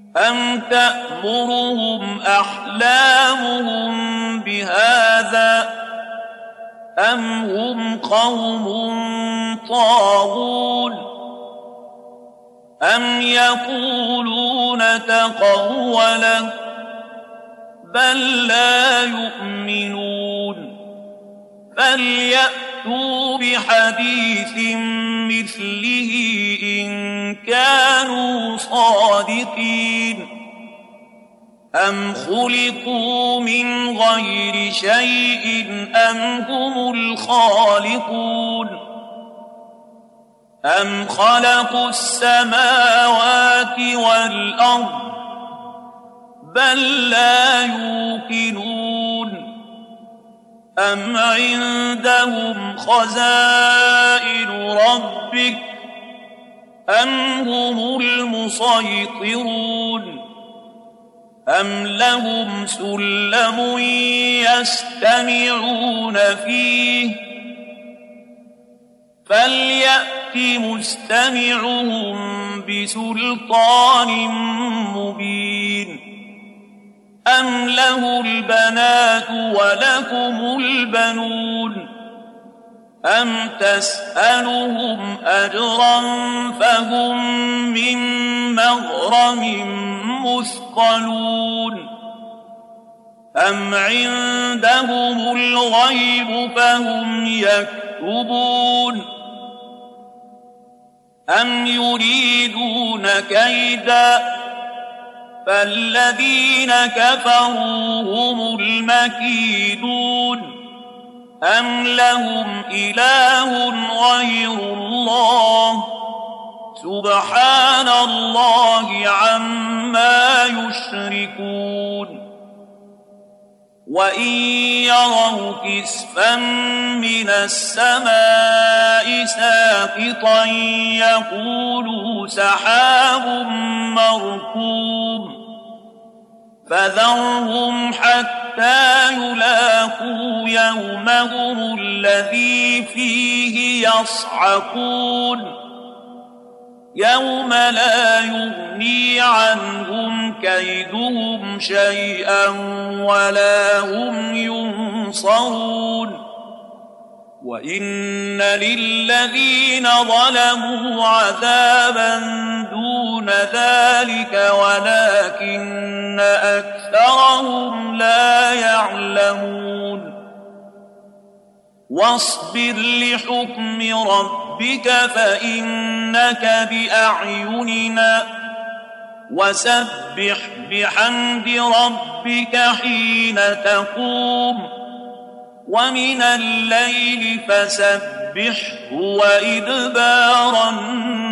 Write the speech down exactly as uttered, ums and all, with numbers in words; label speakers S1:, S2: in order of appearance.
S1: أم تأمرهم أحلامهم بهذا أم هم قوم طاغون أم يقولون تقوله بل لا يؤمنون فليأتوا بحديث مثله إن كانوا صادقين أم خلقوا من غير شيء أم هم الخالقون أم خلقوا السماوات والأرض بل لا يوقنون أم عندهم خزائن ربك أم هم المسيطرون أم لهم سلم يستمعون فيه فليأت مستمعهم بسلطان مبين أم له البنات ولكم البنون أم تسألهم أجرا فهم من مغرم مثقلون أم عندهم الغيب فهم يكتبون أم يريدون كيدا فالذين كفروا هم المكيدون أم لهم إله غير الله سبحان الله عما يشركون وإن يروا كسفا من السماء ساقطا يقولوا سحاب مركوم فذرهم حتى يلاقوا يومهم الذي فيه يصعقون يوم لا يغني عنهم كيدهم شيئا ولا هم ينصرون وإن للذين ظلموا عذابا دون ذلك ولكن أكثرهم لا يعلمون واصبر لحكم ربك فإنك بأعيننا وسبح بحمد ربك حين تقوم ومن الليل فسبحه وإدبار النجوم